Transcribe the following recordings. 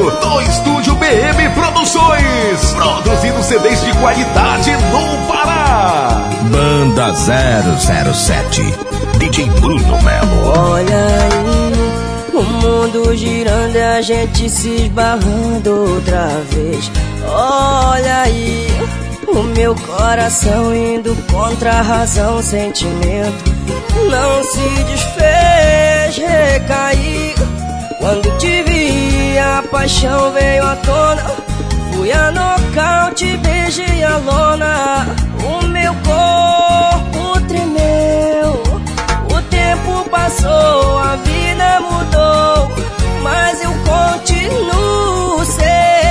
do Estúdio BM Produções, produzindo CDs de qualidade no Pará. Banda 007, DJ Bruno Melo. Olha aí, o mundo girando e a gente se esbarrando outra vez. Olha aí, o meu coração indo contra a razão, sentimento não se desfez, recaí. Quando te vi, a paixão veio à tona. Fui a nocaute, beijei a lona. O meu corpo tremeu. O tempo passou, a vida mudou, mas eu continuo seu.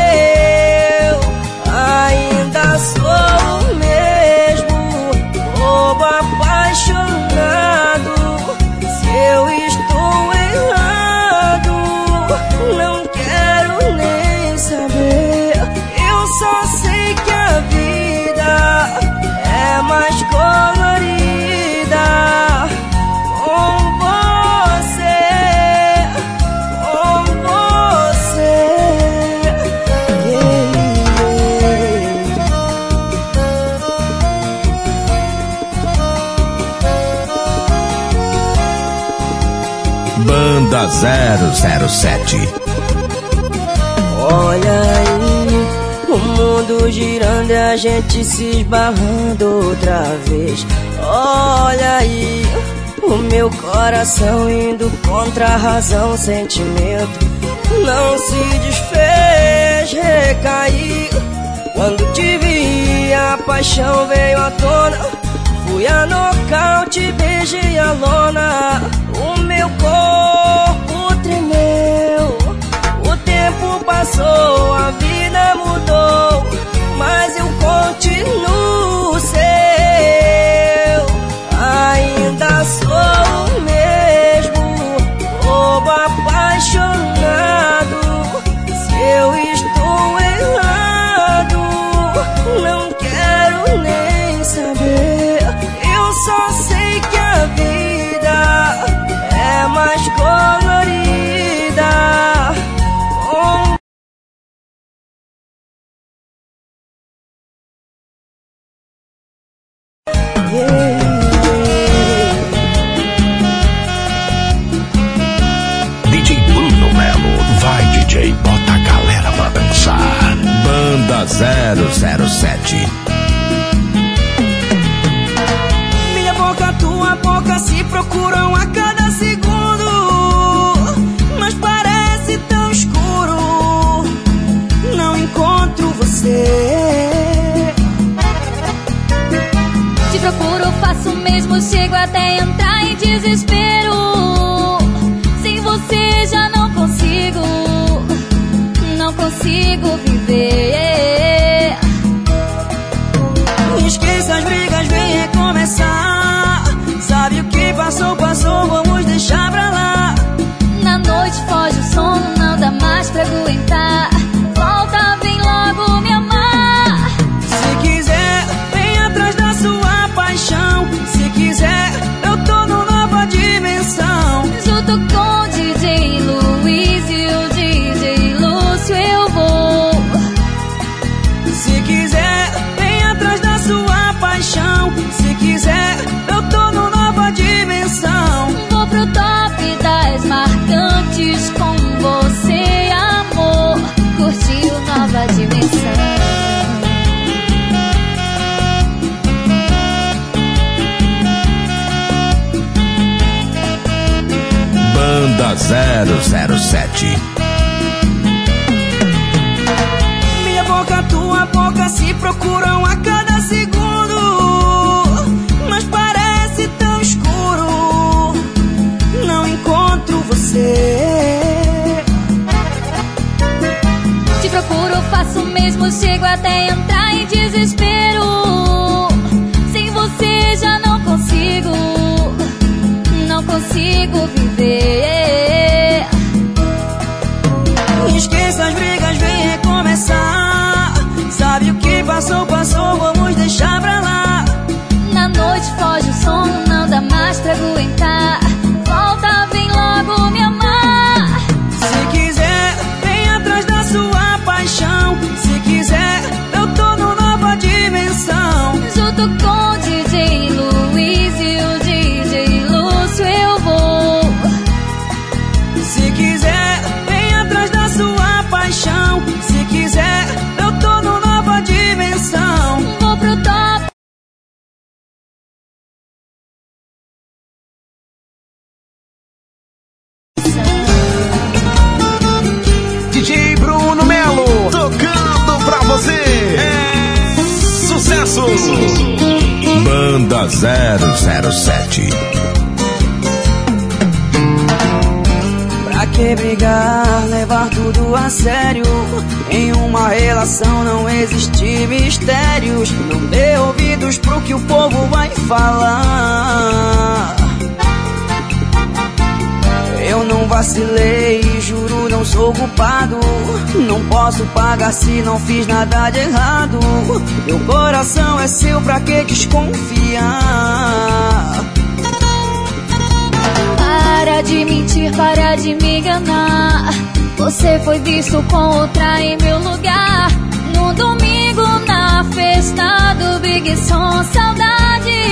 Ainda sou o mesmo, bobo apaixonado. Se eu estou errado, não quero nem saber. Eu só sei que a vida é mais colorida com você, com você. Banda 007. Olha aí, o mundo girando e a gente se esbarrando outra vez. Olha aí, o meu coração indo contra a razão, sentimento não se desfez, recaí. Quando te vi, a paixão veio à tona. Fui a nocaute, beijei a lona. O meu corpo tremeu. O tempo passou, a vida mudou, mas eu continuo seu. Ainda sou o mesmo, bobo apaixonado. Se eu estou errado, não quero nem saber. Eu só sei que a vida é mais colorida com... DJ Bruno Melo. Vai, DJ, bota a galera pra dançar. Banda 007. Minha boca, tua boca se procuram a cada segundo, mas parece tão escuro. Não encontro você. Te procuro, faço o mesmo, chego até entrar em desespero. Sem você já não consigo viver. Esqueça as brigas, vem recomeçar. Sabe o que passou, passou, vamos deixar pra lá. Na noite foge o sono, não dá mais pra aguentar. Volta, vem logo me amar. Se quiser, vem atrás da sua paixão. Se quiser, eu tô numa nova dimensão. Junto com o DJ Luiz e o DJ Lúcio eu vou. Se quiser, vem atrás da sua paixão. Se quiser, eu tô numa nova dimensão. Vou pro top das marcantes com você, amor. Curtiu nova dimensão. Banda 007. Minha boca, tua boca se procuram a cada segundo, mas parece tão escuro. Não encontro você. Te procuro, faço o mesmo, chego até entrar em desespero. Sem você já não consigo viver. Esqueça as brigas, vem recomeçar. Sabe o que passou, passou, vamos deixar pra lá. Na noite foge o sono, não dá mais pra aguentar. Volta, vem logo me amar. Se quiser, vem atrás da Banda 007. Pra que brigar, levar tudo a sério? Em uma relação não existe mistérios. Não dê ouvidos pro que o povo vai falar. Eu não vacilei, juro, não sou culpado. Não posso pagar se não fiz nada de errado. Meu coração é seu, pra que desconfiar? Para de mentir, para de me enganar. Você foi visto com outra em meu lugar. No domingo na festa do Big Som, saudade.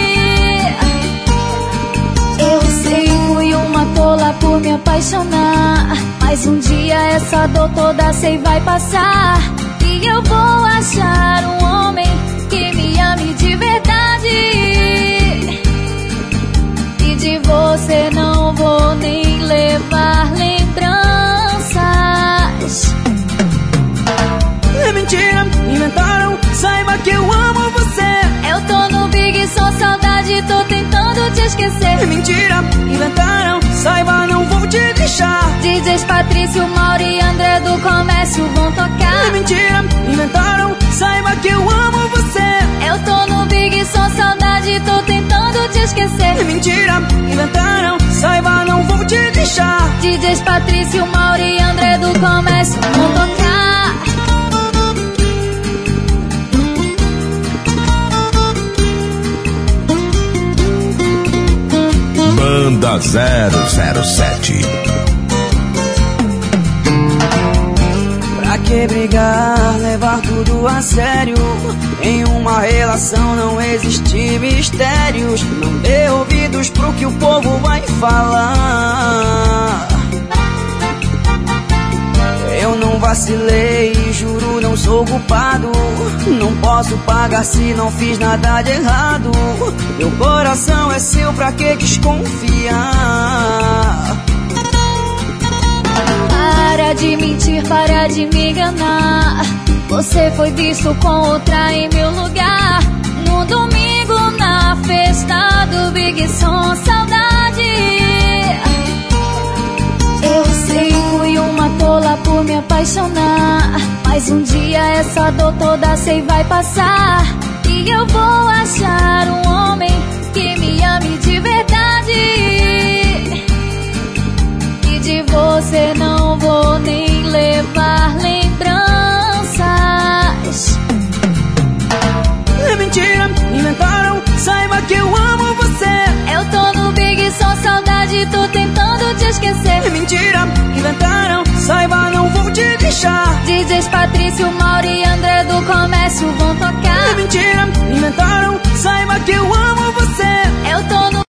Eu sei, fui uma tola por me apaixonar. Mas um dia essa dor toda sei vai passar. E eu vou achar um homem que me ame de verdade. E de você não vou nem levar lembranças. É mentira, inventaram, saiba que eu amo você. Eu tô no Big Som, saudade, tô tentando te esquecer. É mentira, inventaram, saiba, não vou te deixar. DJs Patrício, Mauro e André do Comércio vão tocar. É mentira, inventaram, saiba que eu amo você. Eu tô no Big Som, saudade, tô tentando te esquecer. É mentira, inventaram, saiba, não vou te deixar. DJs Patrício, Mauro e André do Comércio vão tocar. Banda 007. Pra que brigar, levar tudo a sério? Em uma relação não existe mistérios. Não dê ouvidos pro que o povo vai falar. Eu não vacilei, juro, não sou culpado. Não posso pagar se não fiz nada de errado. Meu coração é seu, pra que desconfiar? Para de mentir, para de me enganar. Você foi visto com outra em meu lugar. No domingo na festa do Big Som, saudade. Eu sei, fui uma tola por me apaixonar. Mas um dia essa dor toda sei vai passar. E eu vou achar um homem que me ame de verdade. E de você não vou nem levar lembranças. É mentira, inventaram, saiba que eu amo você. Eu tô no Big Som, saudade, tô tentando te esquecer. É mentira, inventaram, saiba, não vou te deixar. DJs Patrício, Mauro e André do Comércio vão tocar. É mentira, inventaram, saiba que eu amo você. Eu tô no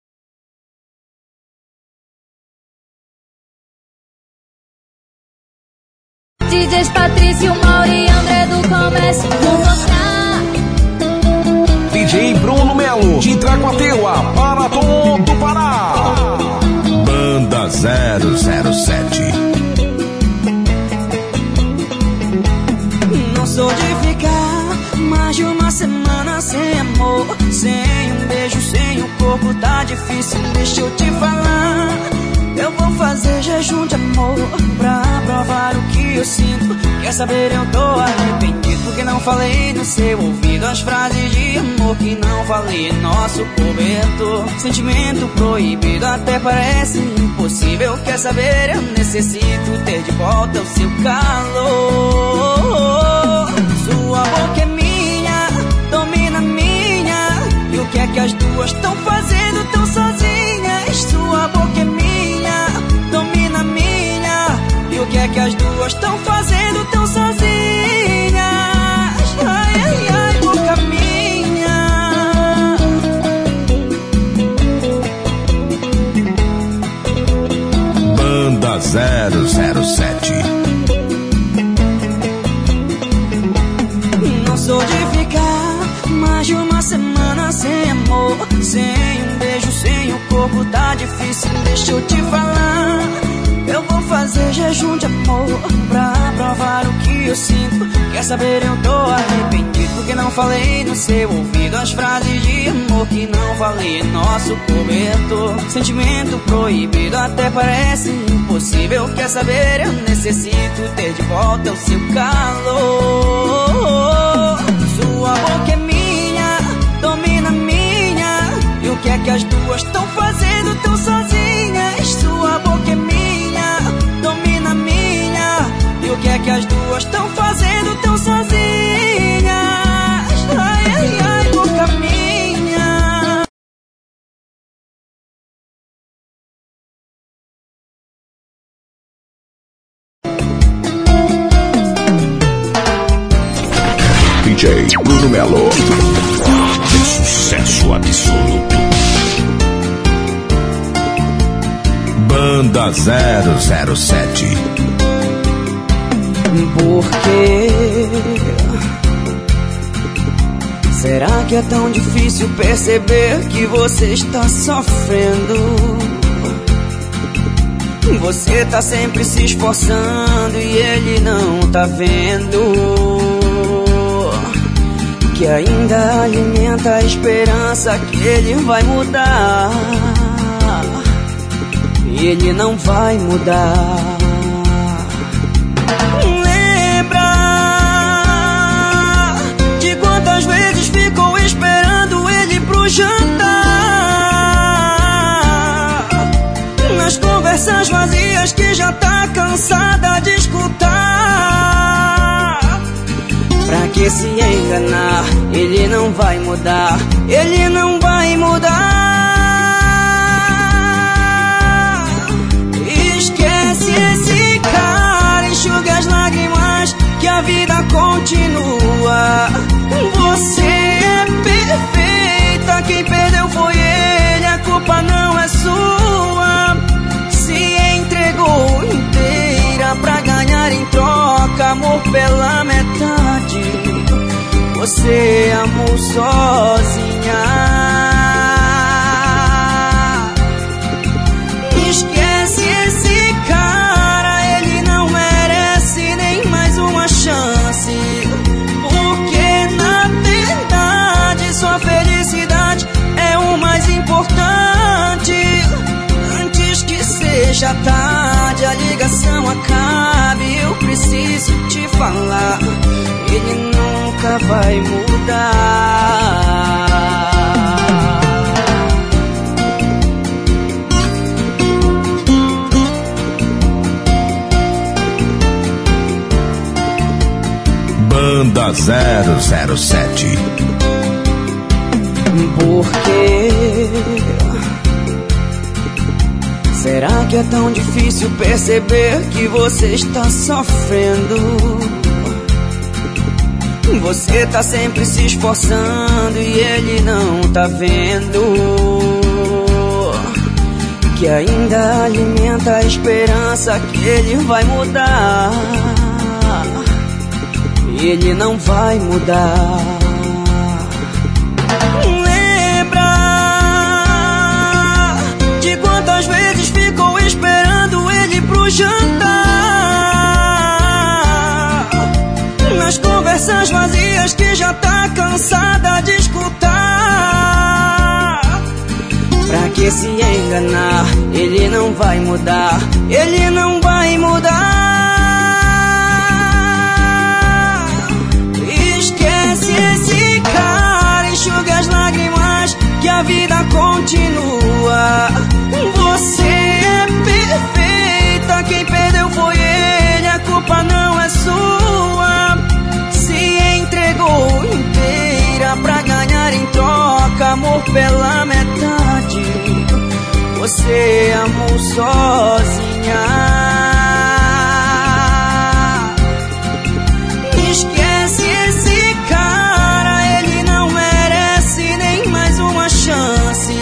DJs Patrício, Mauro e André do Comércio vão tocar. DJ Bruno Melo, de Traguateua, para todo Pará. Banda 007. Não sou de ficar mais de uma semana sem amor. Sem um beijo, sem o corpo, tá difícil, deixa eu te falar. Eu vou fazer jejum de amor pra provar o que eu sinto. Quer saber, eu tô arrependido porque não falei no seu ouvido as frases de amor que não falei em nosso cobertor. Sentimento proibido até parece impossível. Quer saber, eu necessito ter de volta o seu calor. Sua boca é minha, domina minha. E o que é que as duas estão fazendo tão sozinhas? Sua boca é minha, domina minha. E o que é que as duas estão fazendo tão sozinhas? Ai, ai, ai, boca minha. Banda 007. Não sou de ficar mais de uma semana sem amor. Sem um beijo, sem o corpo, tá difícil, deixa eu te falar. Eu vou fazer jejum de amor pra provar o que eu sinto. Quer saber, eu tô arrependido porque não falei no seu ouvido as frases de amor que não falei em nosso cobertor. Sentimento proibido até parece impossível. Quer saber, eu necessito ter de volta o seu calor. Sua boca é minha, domina minha. E o que é que as duas estão fazendo tão sozinhas? Sua boca é minha, domina minha. E o que é que as duas estão fazendo tão sozinhas? Ai, ai, ai, boca minha. DJ Bruno Melo. Sucesso absoluto. Banda 007. Por quê? Será que é tão difícil perceber que você está sofrendo? Você tá sempre se esforçando e ele não tá vendo. Que ainda alimenta a esperança que ele vai mudar. E ele não vai mudar. Quantas vezes ficou esperando ele pro jantar? Nas conversas vazias que já tá cansada de escutar. Pra que se enganar? Ele não vai mudar. Ele não vai mudar. Esquece esse cara, enxuga as lágrimas que a vida continua. Você é perfeita, quem perdeu foi ele, a culpa não é sua. Se entregou inteira pra ganhar em troca amor pela metade. Você amou sozinha. Esquece esse cara, ele não merece nem mais uma chance. Sua felicidade é o mais importante. Antes que seja tarde, a ligação acabe. Eu preciso te falar, ele nunca vai mudar. Banda 007. Por quê? Será que é tão difícil perceber que você está sofrendo? Você tá sempre se esforçando e ele não tá vendo. Que ainda alimenta a esperança que ele vai mudar. E ele não vai mudar. Quantas vezes ficou esperando ele pro jantar? Nas conversas vazias que já tá cansada de escutar. Pra que se enganar? Ele não vai mudar. Ele não vai mudar. Esquece esse cara, enxuga as lágrimas que a vida continua. Você é perfeita, quem perdeu foi ele, a culpa não é sua. Se entregou inteira pra ganhar em troca amor pela metade. Você amou sozinha. Esquece esse cara, ele não merece nem mais uma chance.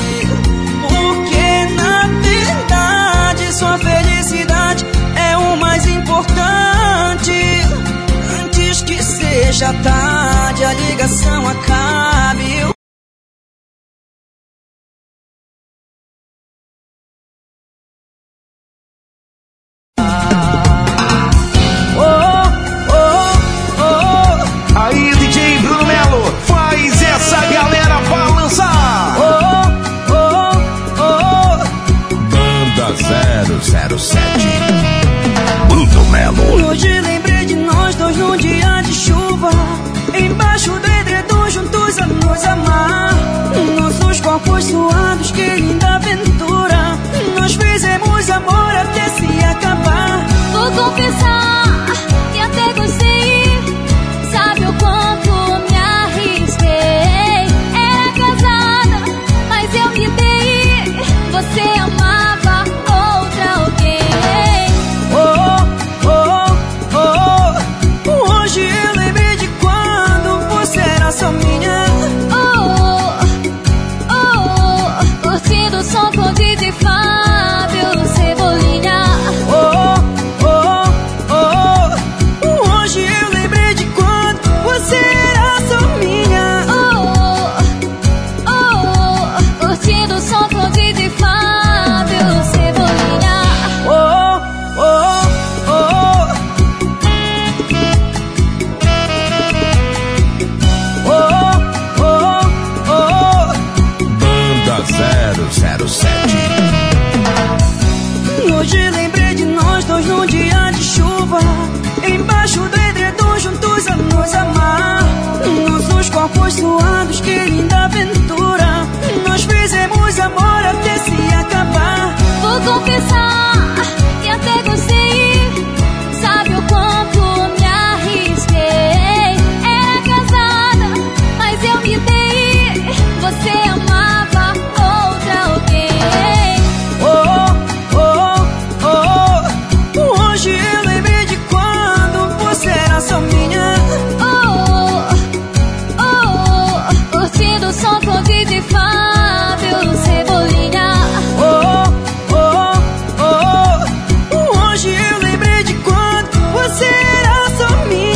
Sua felicidade é o mais importante. Antes que seja tarde, a ligação acabe. Oh, oh, oh, 0007. Bruno Melo. Hoje lembrei de nós dois num dia de chuva, embaixo do edredom juntos a nos amar. Nossos corpos suados, que linda aventura. Nós fizemos amor até se acabar. Vou confessar que até gostei. Sabe o quanto me arrisquei. Era casada, mas eu me dei. Você amava outra alguém. Hoje eu lembrei de quando você era só minha. Curtindo o som com DJ Fábio Cebolinha. Hoje eu lembrei de quando você era só minha. Curtindo o som com DJ Fábio Cebolinha. Banda 007. Hoje lembrei de nós dois num dia de chuva, embaixo do edredom juntos a nos amar. Nossos corpos suados, que linda aventura. Nós fizemos amor até se acabar. Vou confessar que até gostei. Sabe o quanto me arrisquei. Era casada, mas eu me dei. Você amava outra alguém. Hoje eu lembrei de quando você era só minha. Curtindo o som com DJ Fábio Cebolinha. Hoje eu lembrei de quando você era só minha.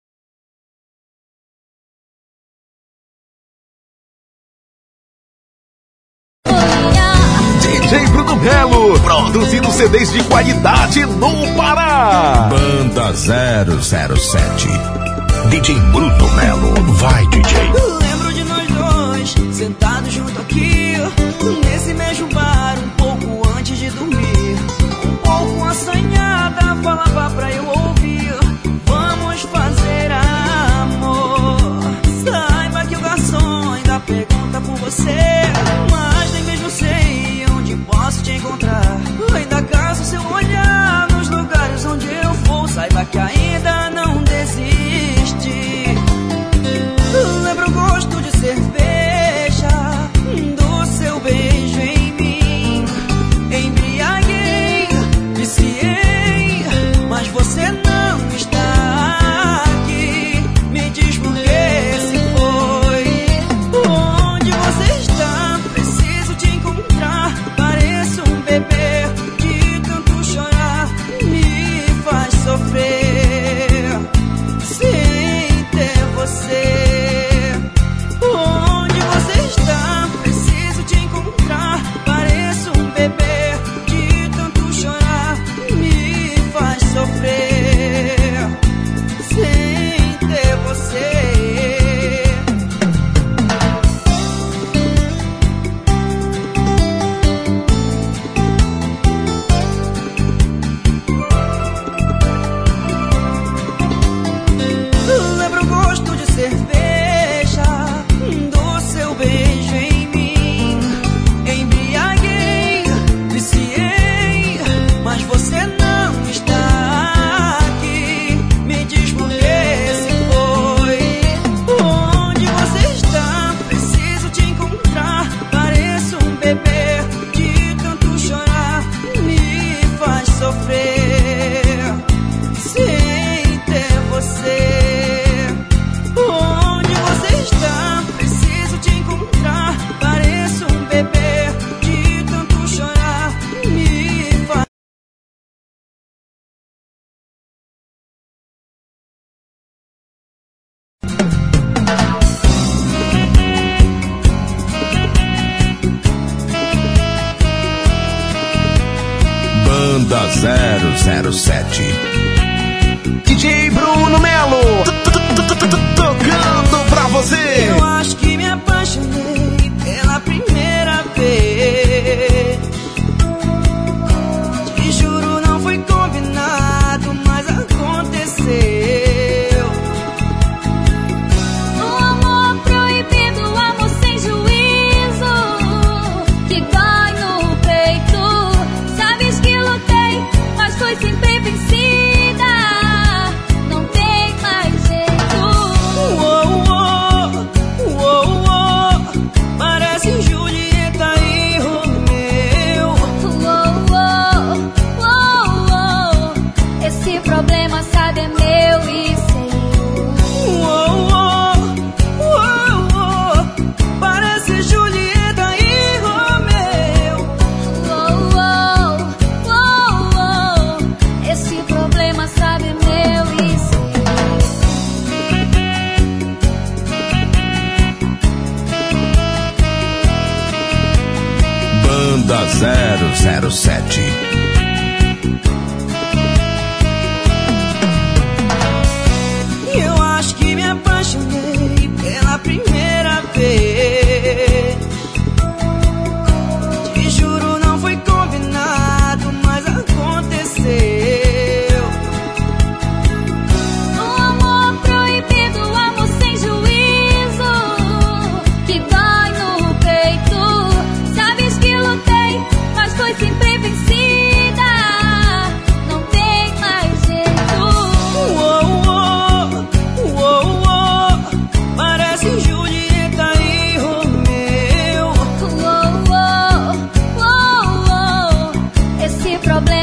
DJ Bruno Melo, produzindo CDs de qualidade no Pará. Banda 007. DJ Bruno Melo. Vai, DJ. Lembro de nós dois, sentados junto aqui, nesse mesmo bar, um pouco antes de dormir. Um pouco assanhada, falava pra eu ouvir: vamos fazer amor. Saiba que o garçom ainda pergunta por você, mas nem mesmo sei onde posso te encontrar. Ainda caso seu olhar nos lugares onde eu for, saiba que ainda não desiste. Lembro o gosto de cerveja, do seu beijo em mim. Embriaguei, viciei, mas você não está aqui. Me diz por que se foi. Onde você está? Preciso te encontrar. Pareço um bebê, de tanto chorar me faz sofrer sem ter você. Onde você está? Preciso te encontrar. Pareço um bebê, de tanto chorar me faz sofrer sem ter você. Lembro o gosto de cerveja, do seu beijo em mim. Embriaguei, viciei, mas você não está aqui. Me diz por que se foi. Onde você está? Preciso te encontrar. Pareço um bebê, de tanto chorar me faz sofrer sem ter você. Onde você está? Preciso te encontrar. Pareço um bebê, de tanto chorar me faz. Banda 007. DJ Bruno Melo, tocando pra você. Eu acho que me apaixonei pela primeira vez. Te juro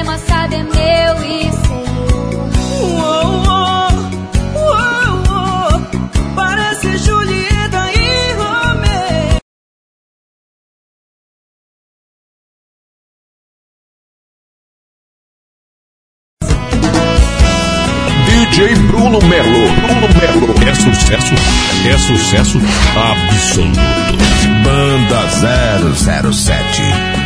amassado é meu e seu. Parece Julieta e Romeu. DJ Bruno Melo. É sucesso absoluto. Banda 007.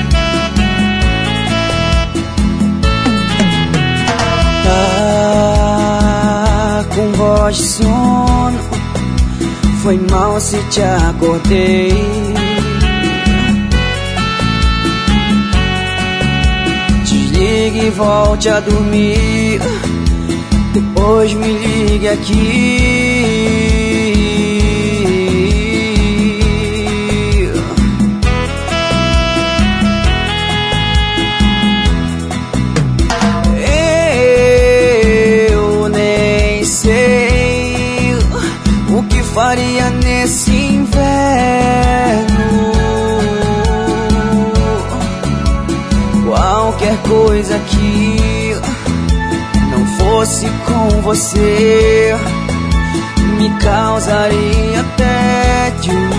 Tá com voz de sono, foi mal se te acordei. Desligue e volte a dormir, depois me ligue aqui. Eu nem sei o que faria nesse inverno. Qualquer coisa que não fosse com você me causaria tédio.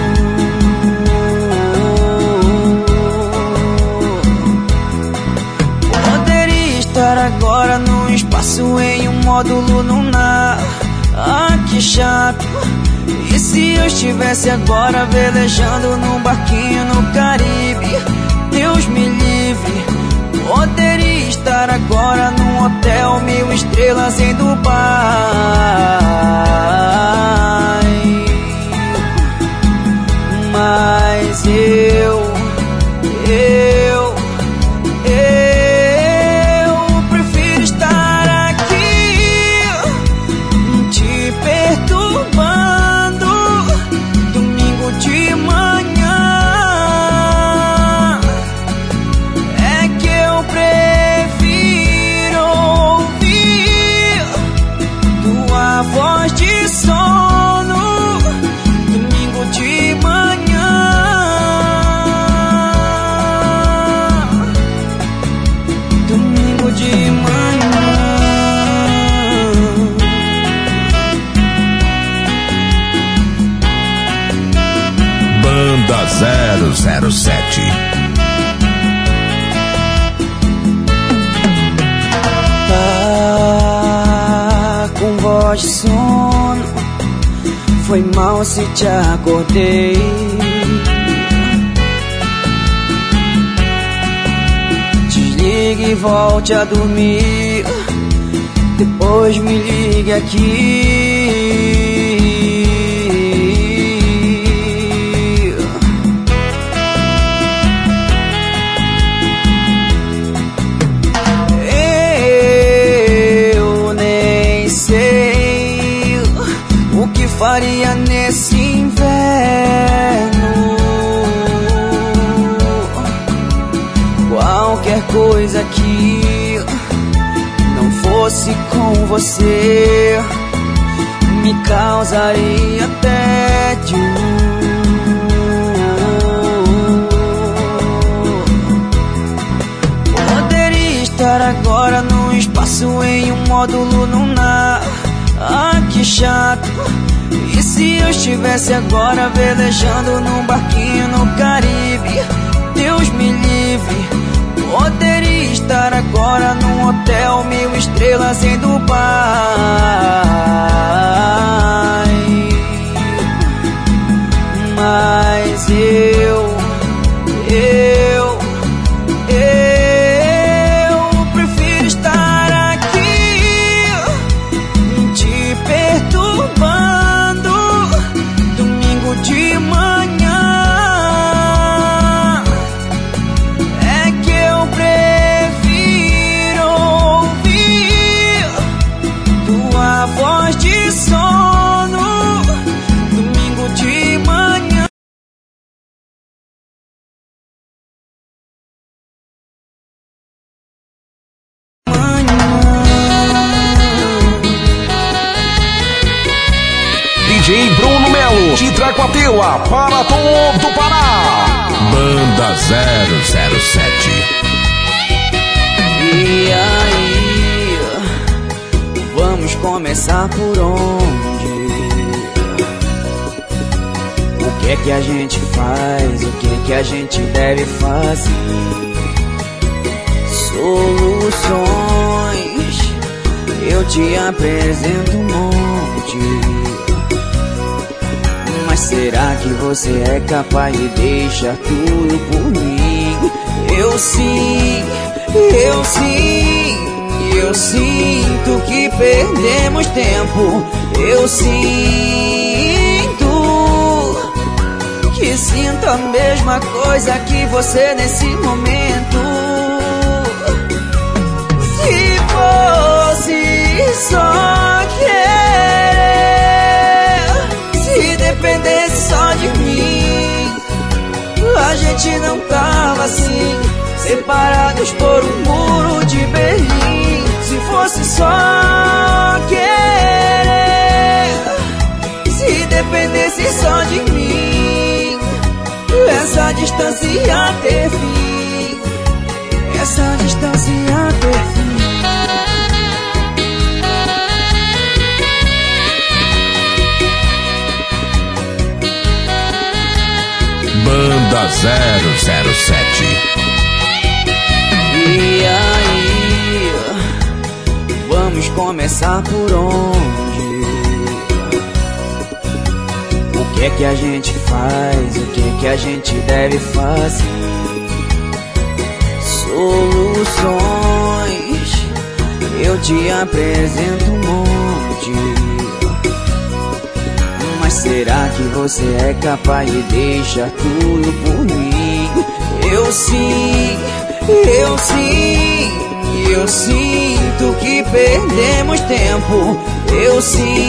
Poderia estar agora no espaço em um módulo lunar. Ah, que chato. E se eu estivesse agora velejando num barquinho no Caribe? Deus me livre. Poderia estar agora num hotel 1000 estrelas em Dubai. Mas eu prefiro estar aqui te perturbando domingo de manhã. É que eu prefiro ouvir tua voz de sono domingo de manhã. Domingo de manhã. Banda 007. Tá com voz de sono, foi mal se te acordei. Desligue e volte a dormir, depois me ligue aqui. Eu nem sei o que faria nesse inverno. Qualquer coisa que não fosse com você me causaria tédio. Poderia estar agora no espaço em um módulo lunar. Ah, que chato. E se eu estivesse agora velejando num barquinho no Caribe? Deus me livre. Poderia estar agora num hotel 1000 estrelas em Dubai. Mas eu prefiro estar aqui te perturbando domingo de manhã. É que eu prefiro ouvir tua voz de sono domingo de manhã. DJ Bruno Melo, de Tracuateua, para todo o Pará. Banda 007. E aí, vamos começar por onde? O que é que a gente faz? O que é que a gente deve fazer? Soluções, eu te apresento um monte. Mas será que você é capaz de deixar tudo por mim? Eu sinto que perdemos tempo. Eu sinto a mesma coisa que você nesse momento. Se fosse só querer, se dependesse só de mim, a gente não tava assim, separados por um muro de Berlim. Se fosse só querer, se dependesse só de mim, essa distância ia ter fim. Essa distância ia ter fim. Banda 007. E aí, vamos começar por onde? O que é que a gente faz? O que é que a gente deve fazer? Soluções, eu te apresento um monte. Mas será que você é capaz de deixar tudo por mim? Eu sinto que perdemos tempo. Eu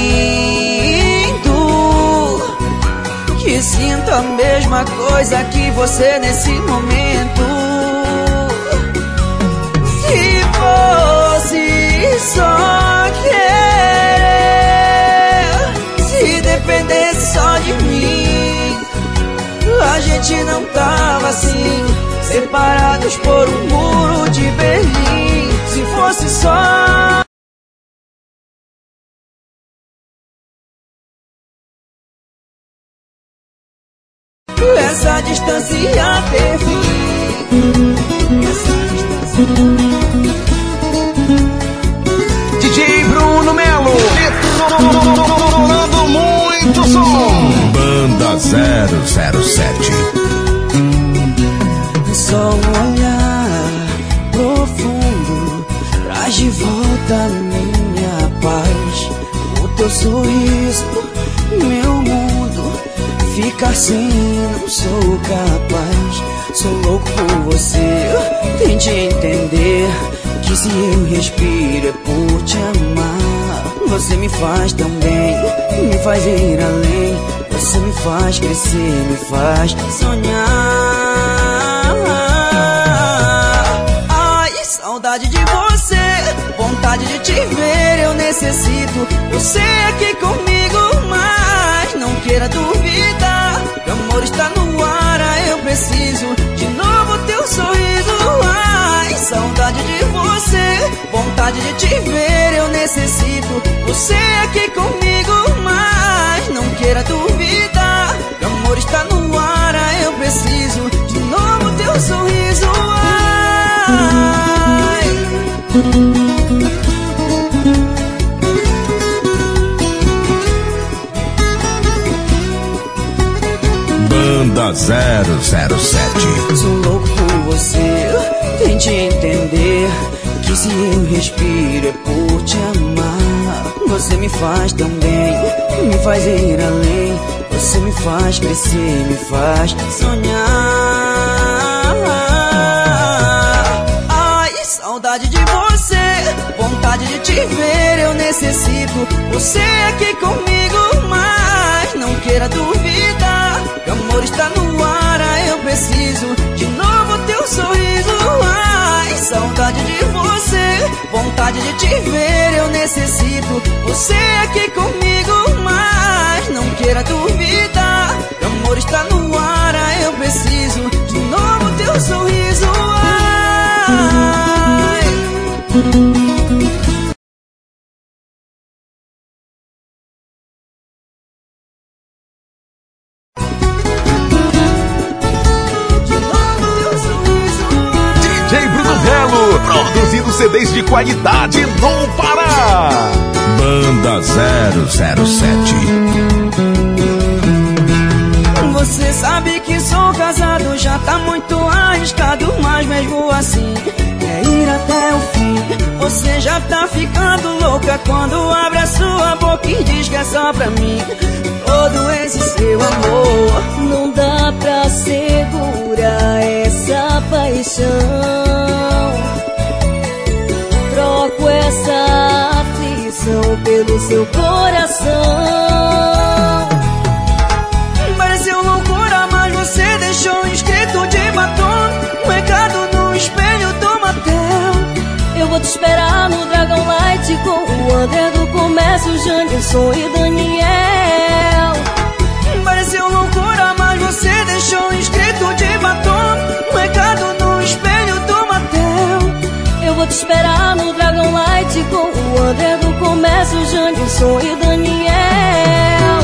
sinto a mesma coisa que você nesse momento. Se fosse só querer, se dependesse só de mim, a gente não tava assim, separados por um muro de Berlim. Se fosse só essa distância ia ter fim. Essa distância. DJ Bruno Melo, detonando muito som. Banda 007. Só um olhar profundo traz de volta a minha paz. O teu sorriso, meu mundo, ficar sem não sou capaz. Sou louco por você, tente entender que se eu respiro é por te amar. Você me faz tão bem, me faz ir além. Você me faz crescer, me faz sonhar. Ai, saudade de você, vontade de te ver, eu necessito você aqui comigo, mas não queira duvidar, que amor está no ar, eu preciso de novo teu sorriso. Ai, saudade de você, vontade de te ver, eu necessito você aqui comigo, mas não queira duvidar, que amor está no ar, eu preciso de novo teu sorriso. Ai. Banda 007. Sou louco por você, tente entender que se eu respiro é por te amar. Você me faz tão bem, me faz ir além. Você me faz crescer, me faz sonhar. Ai, saudade de você, vontade de te ver, eu necessito você aqui comigo, mas não queira duvidar, que amor está no ar, eu preciso de novo teu sorriso. Ai, saudade de você, vontade de te ver, eu necessito você aqui comigo, mas não queira duvidar, que amor está no ar, eu preciso de novo teu sorriso. Ai. Produzindo CDs de qualidade no Pará. Banda 007. Você sabe que sou casado, já tá muito arriscado, mas mesmo assim quer ir até o fim. Você já tá ficando louca quando abre a sua boca e diz que é só pra mim. Todo esse seu amor não dá pra segurar essa paixão. Troco essa aflição pelo seu coração. Pareceu loucura, mas você deixou escrito de batom um recado no espelho do motel. Eu vou te esperar no Dragon Light com o André do Comércio, Janderson e Daniel. Pareceu loucura, mas você deixou escrito de batom um recado no espelho do motel. Eu vou te esperar no Dragon Light com o André do Comércio, Janderson e Daniel.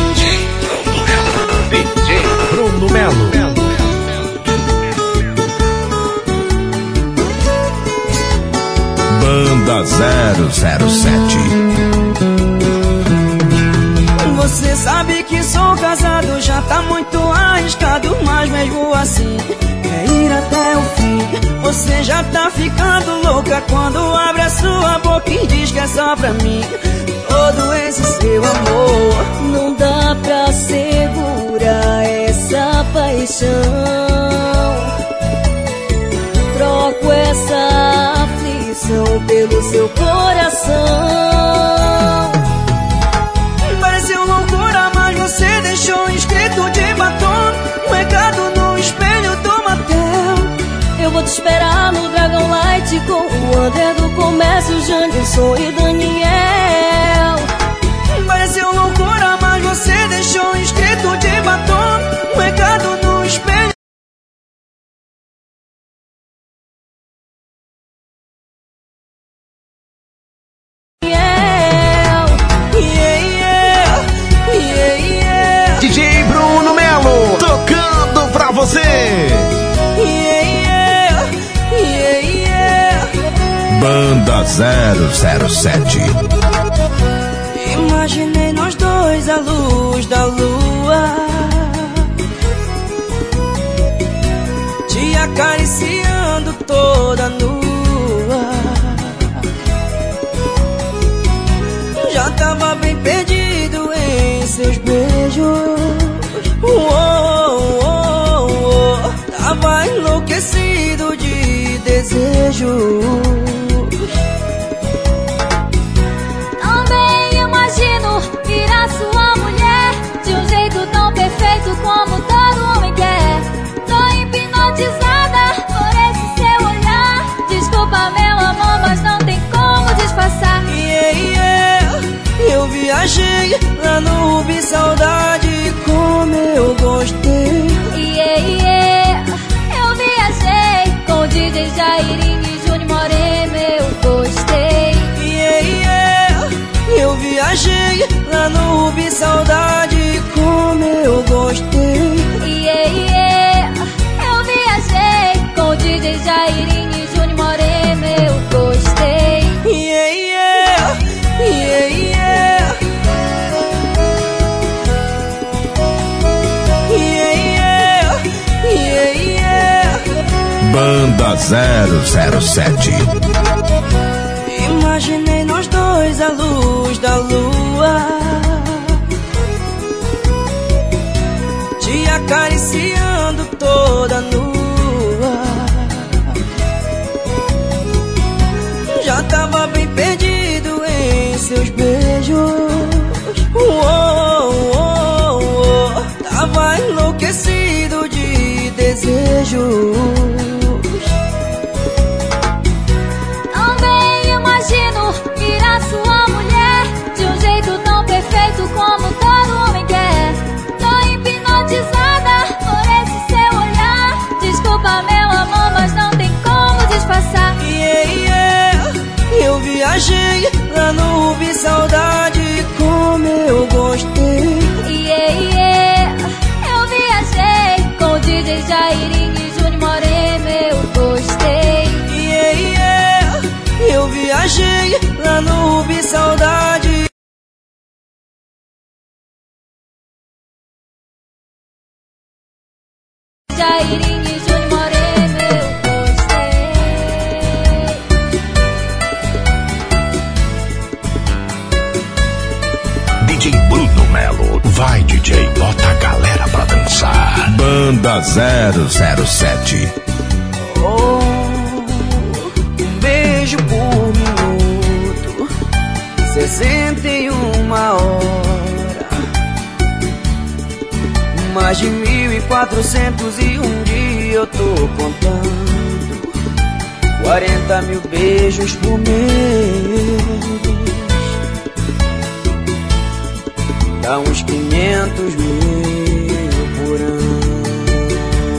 DJ Bruno Melo. Banda 007. Você sabe que sou casado, já tá muito arriscado, mas mesmo assim quer ir até o fim. Você já tá ficando louca quando abre a sua boca e diz que é só pra mim. Todo esse seu amor não dá pra segurar essa paixão. Troco essa aflição pelo seu coração. Pareceu loucura, mas você deixou escrito de batom um recado no espelho do motel. Eu vou te esperar no Dragon Light com o André do Comércio, Janderson e Daniel. Pareceu loucura, mas você deixou escrito de batom um recado no espelho. DJ Bruno Melo, tocando pra você. Banda 007. Imaginei nós dois à luz da lua, te acariciando toda nua. Já tava bem perdido em seus beijos. Tava enlouquecido de desejo. Também imagino virar sua mulher de um jeito tão perfeito como todo homem quer. Tô hipnotizada por esse seu olhar. Desculpa, meu amor, mas não tem como disfarçar. Eu viajei lá no Rubi Saudade, como eu gostei. Eu viajei com o DJ Jairinho e Júnior Moreno, eu gostei. Eu viajei lá no Rubi Saudade, como eu gostei. Eu viajei com o DJ Jairinho e Júnior Moreno, eu gostei. Banda 007. Imaginei nós dois à luz da lua, te acariciando toda nua. Já tava bem perdido em seus beijos. Tava enlouquecido de desejo. Também imagino virar sua mulher de um jeito tão perfeito como todo homem quer. Tô hipnotizada por esse seu olhar. Desculpa, meu amor, mas não tem como disfarçar. viajei lá no Rubi, saudade, como eu gostei. Eu viajei com o DJ Jairinho e Júnior Moreno, eu gostei. Eu viajei lá no Rubi, saudade. Jairinho e Júnior Moreno, eu gostei. DJ Bruno Melo. Vai, DJ, bota a galera pra dançar. Banda 007. Oh, um beijo por minuto, 61 hora. Mais de 1.401 dias eu tô contando. 40 mil beijos por mês. Dá uns 500 mil por ano.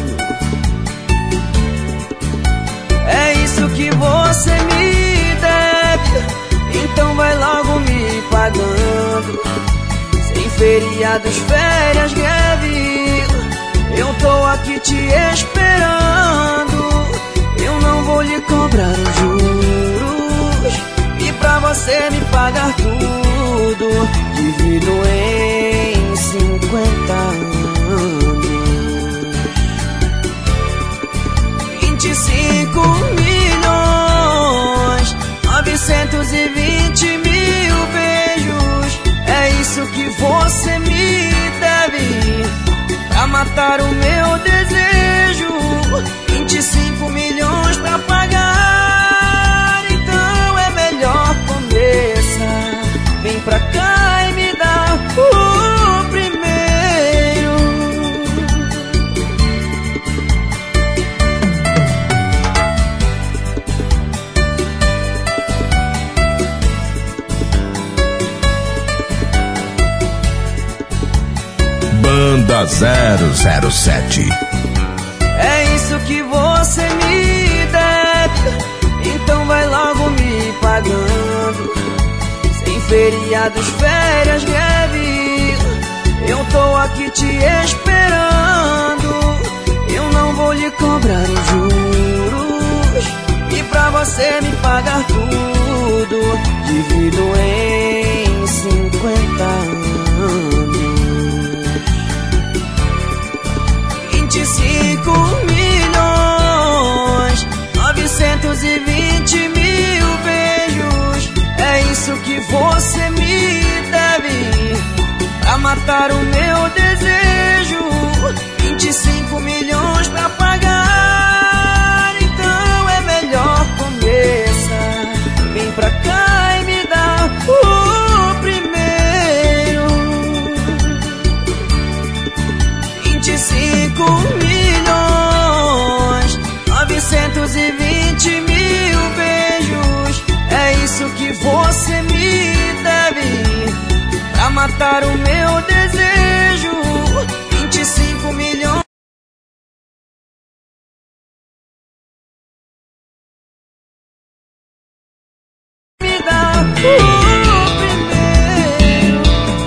É isso que você me deve, então vai logo me pagando. Sem feriados, férias, greve, eu tô aqui te esperando. Eu não vou lhe cobrar os juros, e pra você me pagar tudo, divido em 50 anos. 25 milhões 920 mil beijos. É isso que você me deve, pra matar o meu desejo. 25 milhões pra pagar, então é melhor começar. Vem pra cá e me dá o primeiro. Banda 007. É isso que você me deve, então vai logo me pagando. Sem feriados, férias, greve, eu tô aqui te esperando. Eu não vou lhe cobrar os juros, e pra você me pagar tudo, divido em 50 anos. 25 milhões 920 mil beijos. É isso que você me deve, pra matar o meu desejo. 25 milhões pra pagar, então é melhor começar. Vem pra cá e me dá o primeiro. 25 milhões 920 mil beijos. É isso que você me deve, pra matar o meu desejo. 25 milhões. Me dá o primeiro.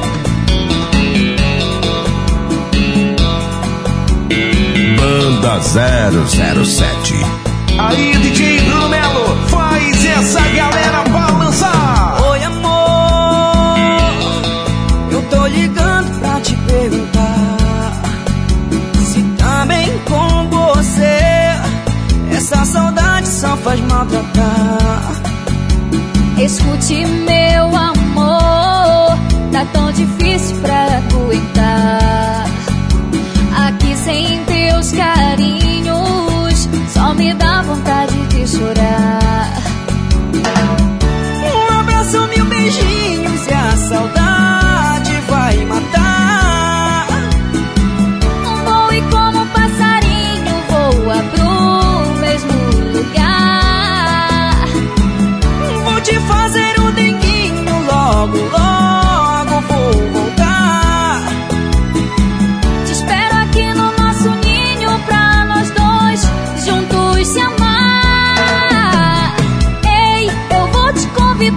Banda 007. Aí, DJ Bruno Melo, faz essa galera balançar. Oi, amor, eu tô ligando pra te perguntar se tá bem com você. Essa saudade só faz maltratar. Escute, meu amor, tá tão difícil pra aguentar. Aqui sem teus carinhos, só me dá vontade de chorar. Um abraço, mil beijinhos e a saudade vai matar. Voe como um passarinho, voa pro mesmo lugar. Vou te fazer um denguinho, logo, logo vou voltar. Te espero aqui no nosso ninho, pra nós dois juntos se amar. Ei, eu vou te convidar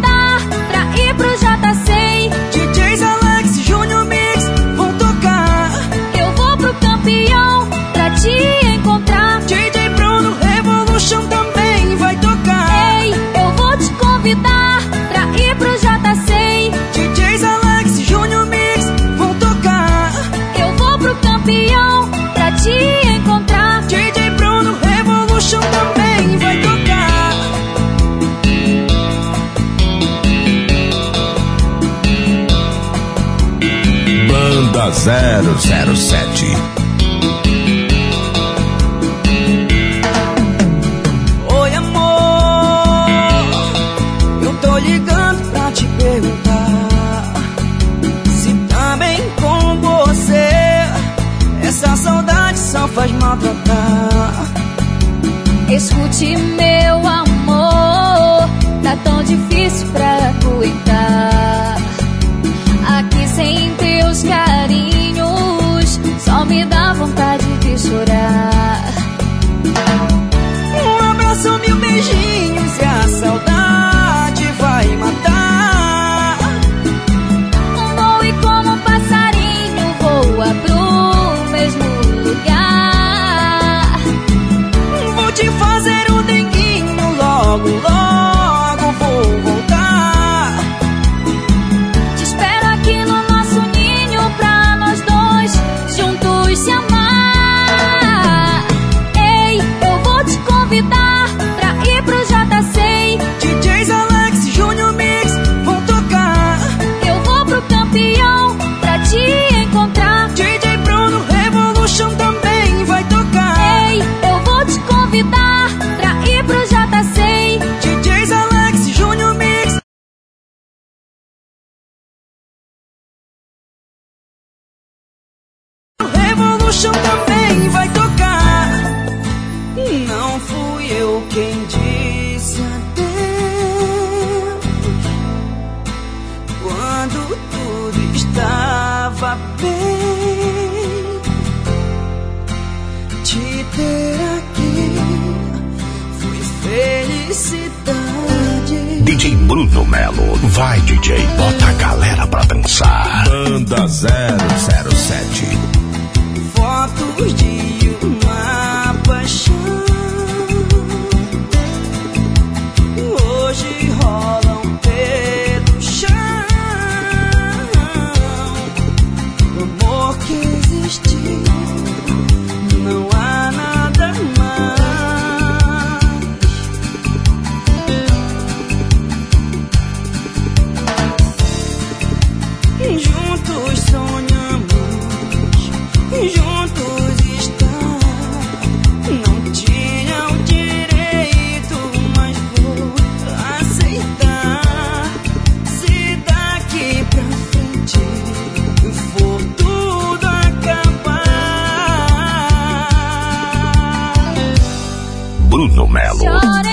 Banda 007. Oi, amor, eu tô ligando pra te perguntar se tá bem com você. Essa saudade só faz maltratar. Escute, meu amor, tá tão difícil pra aguentar. Aqui sem teus carinhos, só me dá vontade de chorar. Um abraço, mil beijinhos e a saudade vai matar. Vou e como um passarinho voa pro mesmo lugar. Vou te fazer um denguinho, logo, logo vou voltar. Te espero aqui no nosso ninho pra nós dois juntos se amar. Ei, eu vou te convidar pra ir pro JC. DJs Alex e Junior Mix vão tocar. Eu vou pro Campeão pra te encontrar. DJ Bruno Revolution também vai tocar. Ei, eu vou te convidar pra ir pro JC. DJs Alex e Junior Mix. Revolution também vai tocar. Não fui eu quem disse adeus quando tudo estava bem. Te ter aqui foi felicidade. DJ Bruno Melo. Vai, DJ, bota a galera pra dançar. Banda 007. Fotos de uma paixão hoje rolam pelo chão. O amor que existiu, não há nada mais. Juntos sonhamos, juntos estar. Não tinha o direito, mas vou aceitar. Se daqui pra frente for tudo acabar. Bruno Melo. Chora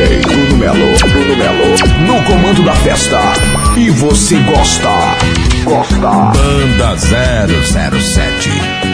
DJ Bruno Melo. No comando da festa. E você gosta? Banda 007.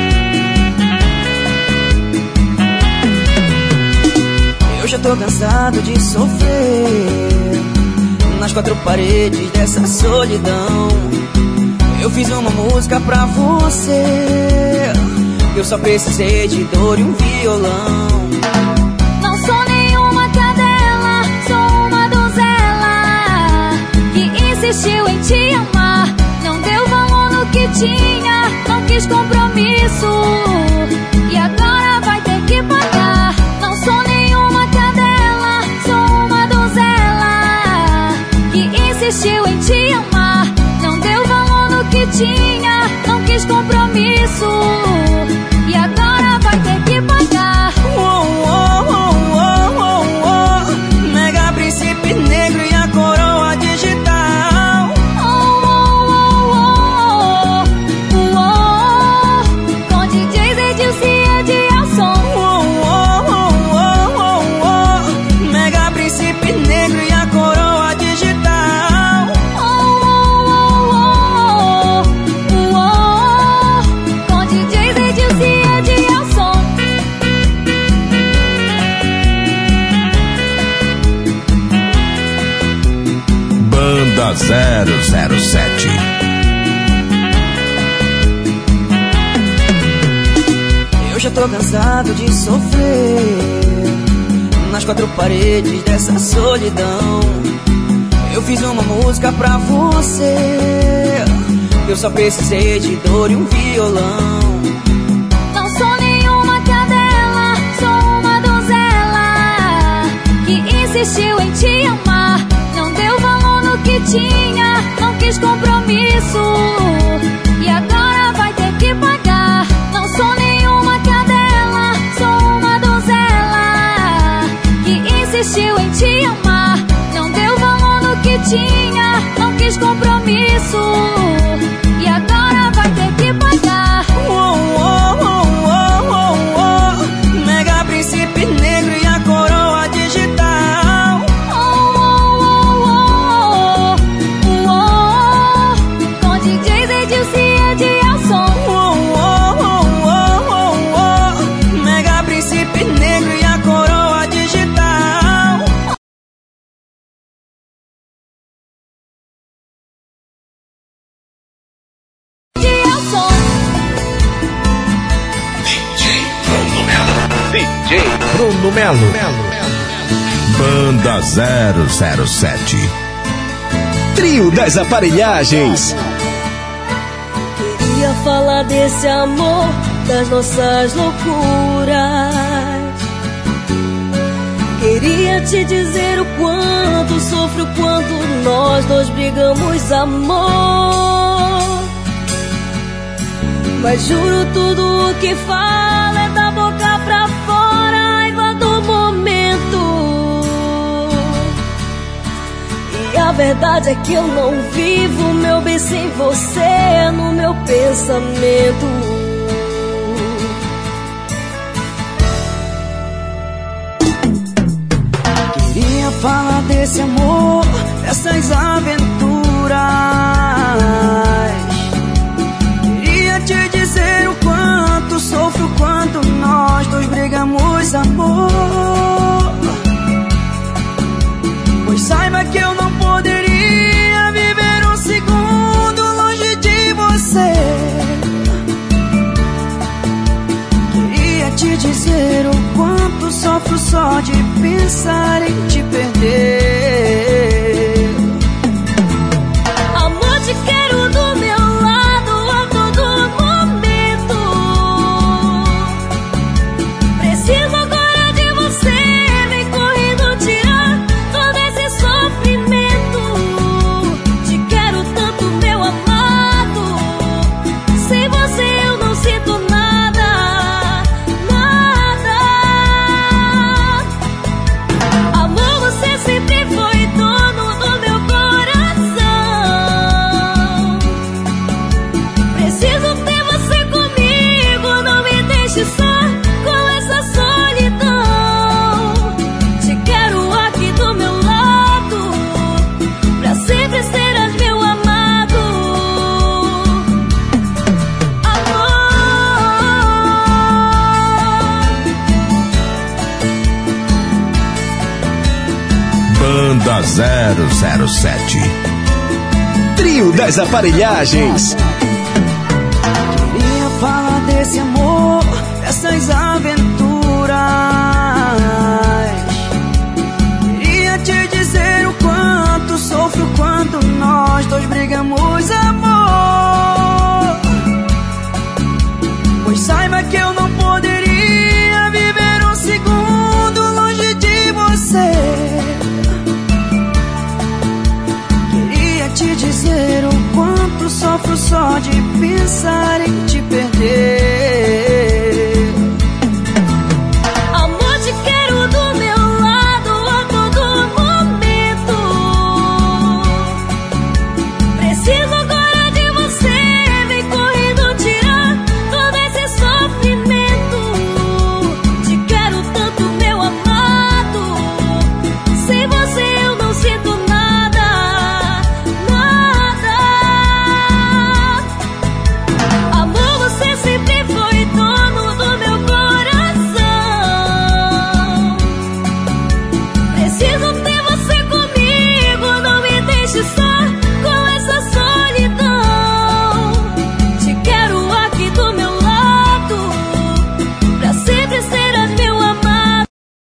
Eu já tô cansado de sofrer nas quatro paredes dessa solidão. Eu fiz uma música pra você. Eu só precisei de dor e um violão. Não sou nenhuma cadela, sou uma donzela que insistiu em te amar. Não deu valor no que tinha, não quis compromisso e agora vai ter que pagar. Não sou nenhuma cadela, sou uma donzela que insistiu em te amar. Não deu valor no que tinha, não quis compromisso e agora vai ter que pagar. Mega Príncipe Negro e a coroa digital. Com DJs Edilson e Edilson. Mega Príncipe Negro e a coroa digital. Com DJs Edilson e Edilson. Banda 007. Eu já tô cansado de sofrer nas quatro paredes dessa solidão. Eu fiz uma música pra você. Eu só precisei de dor e um violão. Não sou nenhuma cadela, sou uma donzela que insistiu em te amar. Não deu valor no que tinha, não quis compromisso e agora vai ter que pagar. Não sou nenhuma cadela, sou uma donzela que insistiu em te amar. Não deu valor no que tinha, não quis compromisso e agora vai ter que pagar. Mega Príncipe Negro e a coroa digital. Com DJs Edilson e Edilson. Mega Príncipe Negro e a coroa digital. Edilson. DJ Bruno Melo. Banda 007. Trio das Aparelhagens. Queria falar desse amor, das nossas loucuras. Queria te dizer o quanto sofro quando nós dois brigamos, amor. Mas juro, tudo o que fala é da boca pra fora, a raiva do momento. E a verdade é que eu não vivo meu bem sem você no meu pensamento. Queria falar desse amor, dessas aventuras. Queria te dizer o quanto sofro quando nós dois brigamos, amor. Pois saiba que eu não poderia viver um segundo longe de você. Queria te dizer o quanto sofro só de pensar em te perder. Amor, te quero do meu lado a todo momento. Preciso agora de você, vem correndo tirar todo esse sofrimento. Te quero tanto, meu amado. Sem você eu não sinto nada, nada. Amor, você sempre Banda 007. Trio das Aparelhagens. Queria falar desse amor, dessas aventuras. Queria te dizer o quanto sofro quando nós dois brigamos, amor. Pois saiba que eu não poderia viver um segundo longe de você. Queria te dizer o quanto sofro só de pensar em te perder. Amor, te quero do meu lado a todo momento. Preciso agora de você. Vem correndo tirar todo esse sofrimento. Te quero tanto, meu amado. Sem você eu não sinto nada, nada. Amor, você sempre foi dono do meu coração. Preciso ter você comigo, não me deixe só com essa solidão. Te quero aqui do meu lado, pra sempre será meu amado.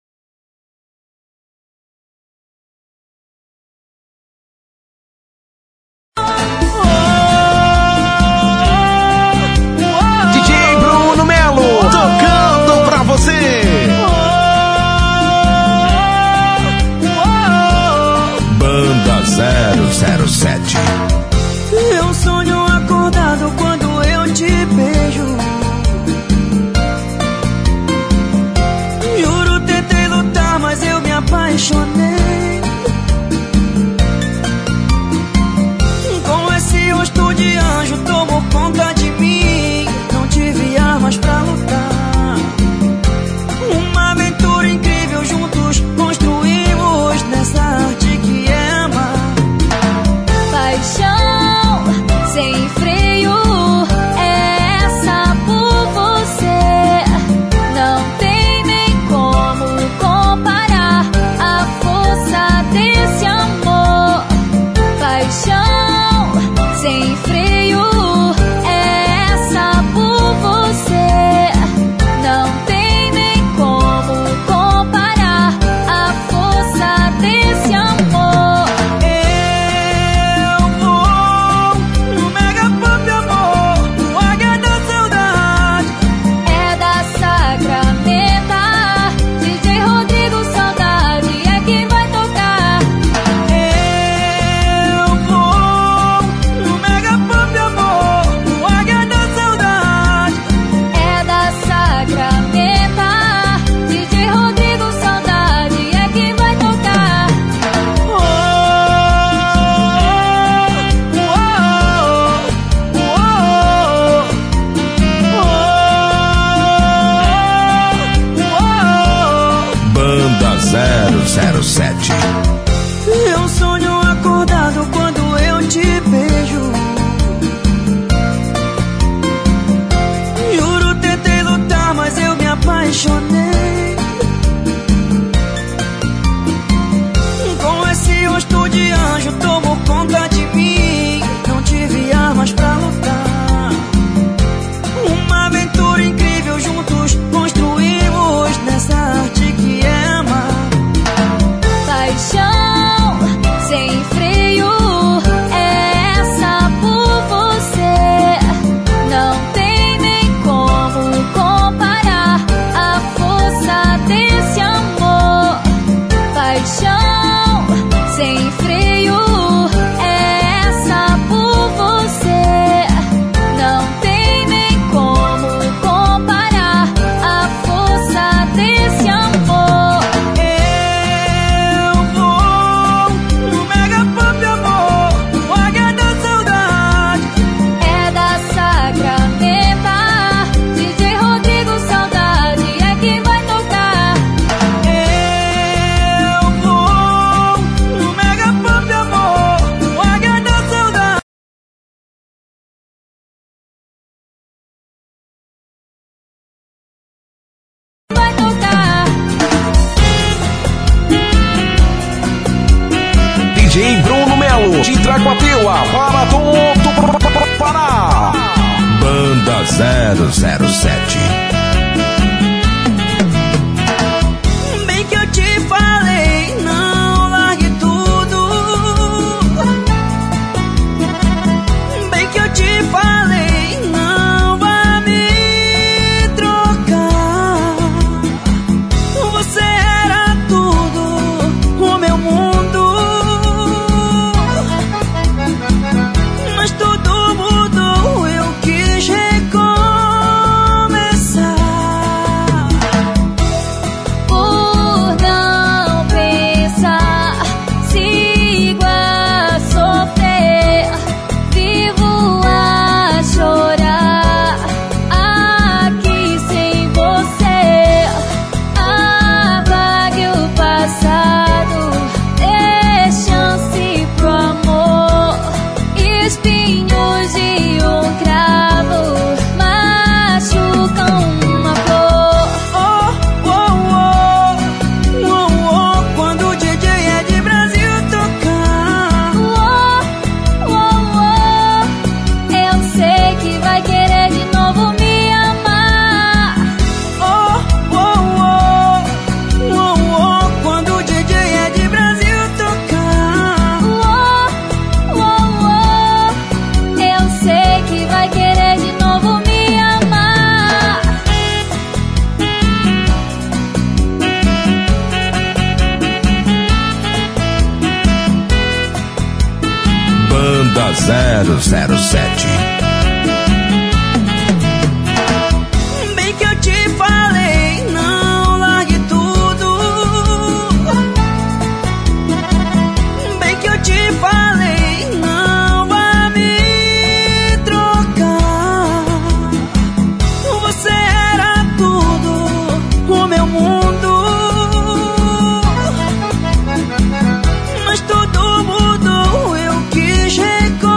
DJ Bruno Melo, tocando pra você. Banda 007. Eu sonho acordado quando eu te beijo. Juro, tentei lutar, mas eu me apaixonei. Com esse rosto de anjo tomou conta de mim. Não tive armas pra lutar. Uma aventura incrível juntos construímos nessa arte que é amar. Paixão sem freio, essa por você. Não tem nem como comparar a força desse amor. Paixão sem freio, essa por você. Não tem nem como comparar a força desse amor. Eu vou no Mega Pop, amor, no H da saudade. É da Sacramento, DJ Rodrigo Saudade é quem vai tocar. Eu vou no Mega Pop, amor, no H da saudade. É da Sacramento, DJ Rodrigo Saudade é quem vai tocar. Banda 007. Eu sonho acordado quando eu te beijo. Juro, tentei lutar, mas eu me apaixonei. Com esse rosto de anjo tomou conta de mim. Não tive armas pra lutar. Uma aventura incrível juntos construímos nessa arte que é amar. Paixão sem freio, essa por você. Não tem nem como comparar a força de Traguatila, para todo Pará. Banda 007. Bem que eu te falei, não largue tudo. Bem que eu te falei, não vá me trocar. Você era tudo, o meu mundo. Mas tudo mudou, eu quis recomeçar. Por não pensar, sigo a sofrer, vivo a chorar aqui sem você. Apague o passado, dê chance pro amor. Espinhos de um cravo machucam uma flor. Quando o DJ é de Brasil tocar. Eu sei que vai querer de novo me amar. Quando o DJ é de Brasil tocar. Eu sei que vai querer de novo me amar. Banda 007. Bem que eu te falei, não largue tudo. Bem que eu te falei, não vá me trocar. Você era tudo, o meu mundo. Mas tudo mudou, eu quis recomeçar.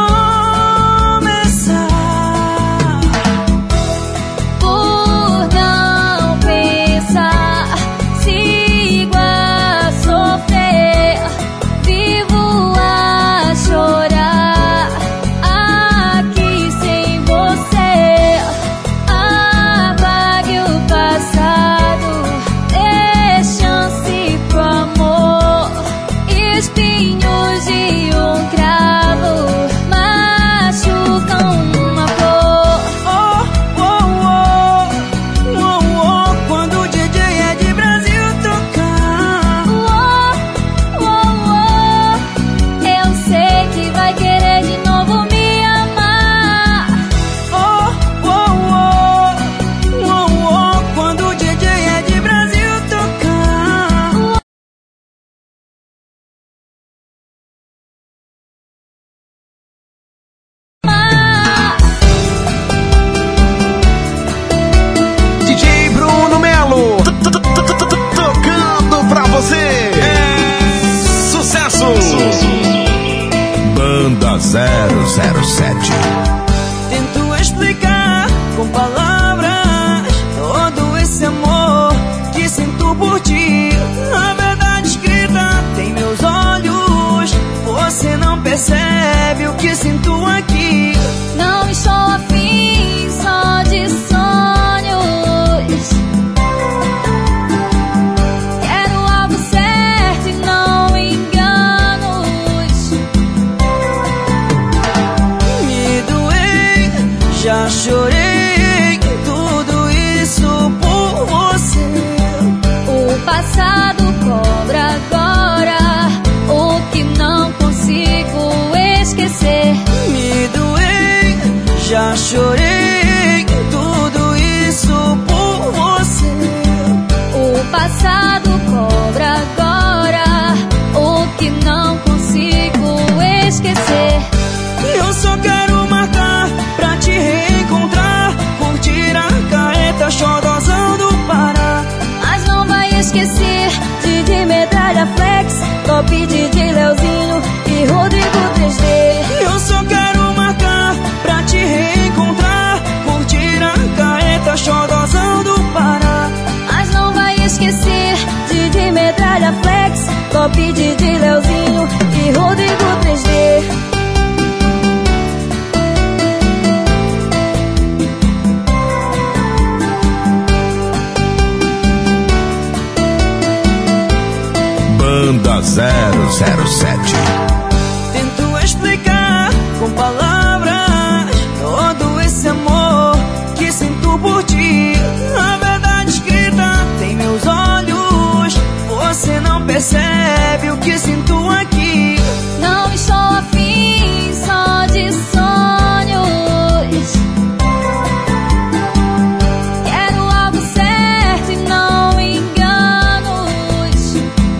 Por não pensar, sigo a sofrer, vivo a chorar aqui sem você. Apague o passado, dê chance pro amor. Espinhos de um cravo machucam uma flor. Quando o DJ é de Brasil tocar. Eu sei que vai querer de novo me amar. Quando o DJ é de Brasil tocar. DJ Bruno Melo, tocando pra você. Sucesso. Banda 007. Tento explicar com palavras todo esse amor que sinto por ti. A verdade escrita tem meus olhos. Você não percebe o que sinto aqui. Não estou afim só de sonhos. Quero algo certo e não enganos. Me doei, já chorei, tudo isso por você. O passado cobra agora o que não consigo esquecer. Me doei, já chorei, tudo isso por você. O passado cobra agora o que não consigo esquecer. Eu só quero marcar pra te reencontrar, curtir a carreta xodozão do Pará. Mas não vai esquecer de Medalha Flex, top de Leozinho e Rodrigo 3D. Eu só quero marcar pra te reencontrar, curtir a carreta xodozão do Pará. Mas não vai esquecer de Medalha Flex, top de Leozinho e Rodrigo 3D. Banda 007. Tento explicar com palavras todo esse amor que sinto por ti. A verdade escrita tem meus olhos. Você não percebe o que sinto aqui. Não estou afim só de sonhos. Quero algo certo e não enganos.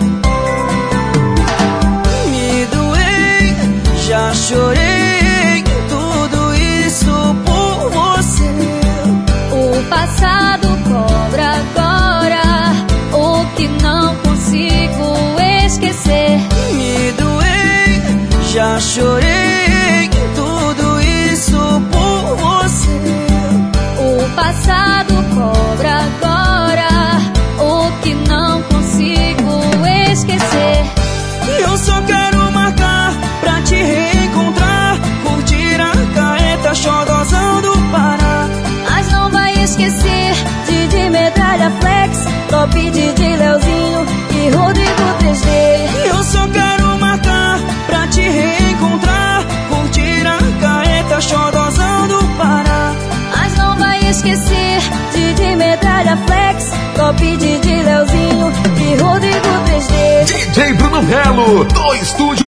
Me doei, já chorei, tudo isso por você. O passado cobra agora o que não consigo esquecer. Me doei, já chorei, tudo isso por você. O passado cobra agora o que não consigo esquecer. Eu só quero marcar pra te reencontrar, curtir a carreta xodozão do Pará. Mas não vai esquecer de Medalha Flex, Top de Leozinho e Rodrigo 3D. Eu só quero marcar pra te reencontrar, curtir a carreta xodozão do Pará. Mas não vai esquecer de Medalha Flex, Top de Leozinho e Rodrigo 3D. DJ Bruno Melo, do estúdio